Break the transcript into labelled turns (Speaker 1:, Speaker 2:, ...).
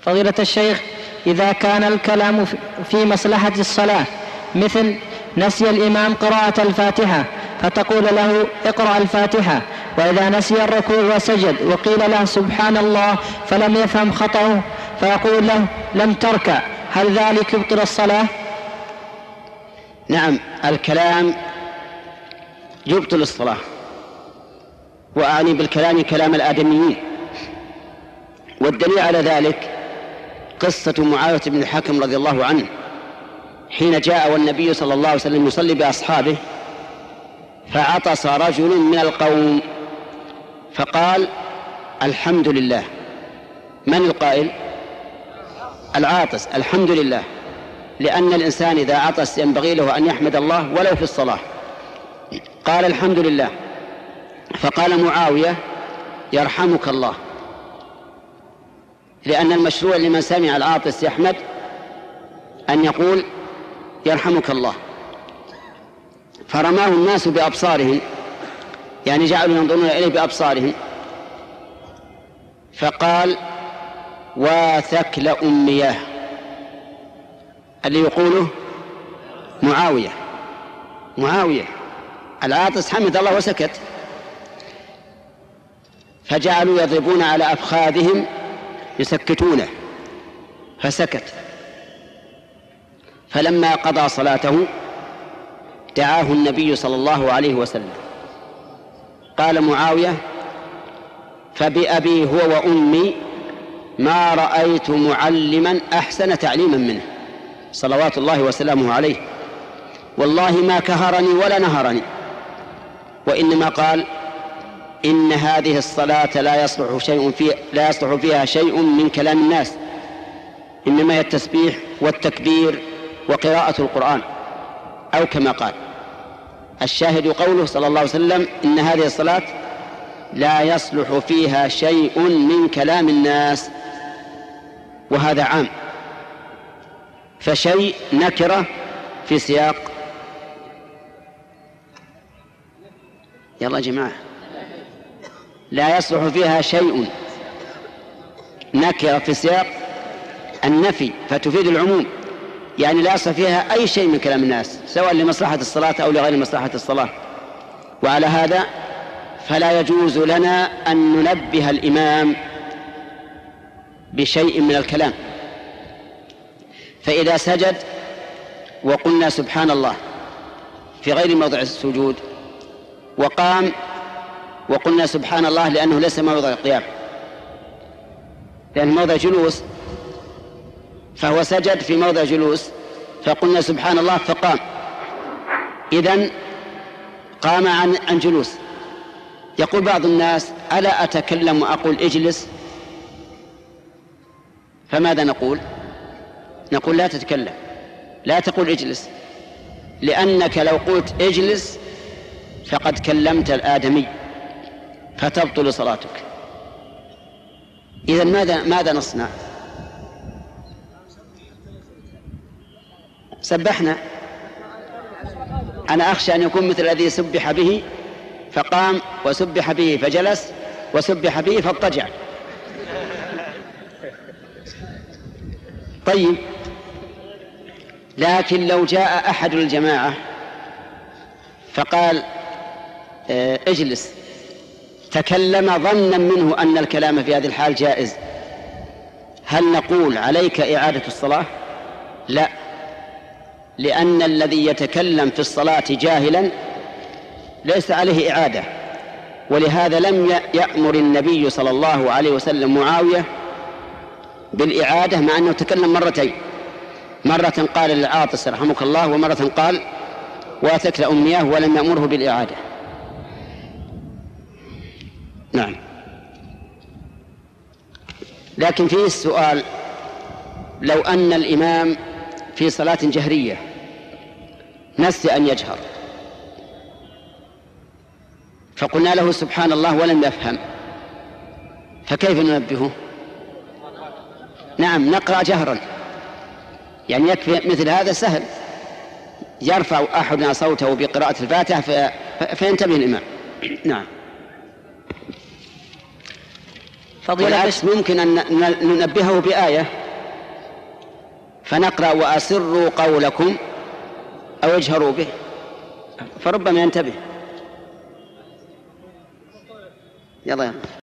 Speaker 1: فضيلة الشيخ، إذا كان الكلام في مصلحة الصلاة، مثل نسي الإمام قراءة الفاتحة فتقول له اقرأ الفاتحة، وإذا نسي الركوع وسجد وقيل له سبحان الله فلم يفهم خطأه فيقول له لم تركع، هل ذلك يبطل الصلاة؟
Speaker 2: نعم، الكلام يبطل الصلاة، وأعني بالكلام كلام الآدميين، والدليل على ذلك قصة معاوية بن الحكم رضي الله عنه حين جاء والنبي صلى الله عليه وسلم يصلي بأصحابه، فعطس رجل من القوم فقال الحمد لله. من القائل؟ العاطس، الحمد لله، لأن الإنسان إذا عطس ينبغي له أن يحمد الله ولو في الصلاة. قال الحمد لله، فقال معاوية يرحمك الله، لأن المشروع لمن سمع العاطس يحمد أن يقول يرحمك الله. فرماه الناس بأبصارهم، يعني جعلوا ينظرون إليه بأبصارهم، فقال وثكل أمياه، اللي يقوله معاوية العاطس حمد الله وسكت، فجعلوا يضربون على أفخاذهم يسكتونه فسكت. فلما قضى صلاته دعاه النبي صلى الله عليه وسلم، قال معاوية فبأبي هو وأمي ما رأيت معلما أحسن تعليما منه صلوات الله وسلامه عليه، والله ما كهرني ولا نهرني، وإنما قال إن هذه الصلاة لا يصلح فيها شيء من كلام الناس، إنما هي التسبيح والتكبير وقراءة القرآن، أو كما قال. الشاهد قوله صلى الله عليه وسلم إن هذه الصلاة لا يصلح فيها شيء من كلام الناس، وهذا عام، فشيء نكرة في سياق، يلا يا جماعة، لا يصلح فيها شيء نكرة في سياق النفي فتفيد العموم، يعني لا يصلح فيها أي شيء من كلام الناس سواء لمصلحة الصلاة أو لغير مصلحة الصلاة. وعلى هذا فلا يجوز لنا أن ننبه الإمام بشيء من الكلام. فإذا سجد وقلنا سبحان الله في غير موضع السجود، وقام وقلنا سبحان الله لأنه ليس موضع القيام، لأن موضع جلوس، فهو سجد في موضع جلوس فقلنا سبحان الله فقام، إذن قام عن جلوس. يقول بعض الناس ألا أتكلم وأقول اجلس؟ فماذا نقول؟ نقول لا تتكلم، لا تقول اجلس، لأنك لو قلت اجلس فقد كلمت الآدمي فتبطل صلاتك. إذن ماذا نصنع؟ سبحنا. أنا أخشى أن يكون مثل الذي سبح به فقام وسبح به فجلس وسبح به فاضطجع. طيب، لكن لو جاء أحد الجماعة فقال اجلس، تكلم ظنا منه أن الكلام في هذه الحال جائز، هل نقول عليك إعادة الصلاة؟ لا، لأن الذي يتكلم في الصلاة جاهلا ليس عليه إعادة، ولهذا لم يأمر النبي صلى الله عليه وسلم معاوية بالإعادة، مع أنه تكلم مرتين، مرة قال للعاطس رحمك الله، ومرة قال وثكل أمياه، ولم يأمره بالإعادة. نعم. لكن فيه السؤال، لو أن الإمام في صلاة جهرية نسي أن يجهر فقلنا له سبحان الله ولم يفهم، فكيف ننبهه؟ نعم، نقرأ جهرا، يعني يكفي مثل هذا سهل، يرفع أحدنا صوته بقراءة الفاتحة فينتبه الإمام. نعم. بالعكس ممكن أن ننبهه بآية فنقرأ وأسروا قولكم أو اجهروا به، فربما ينتبه. يلا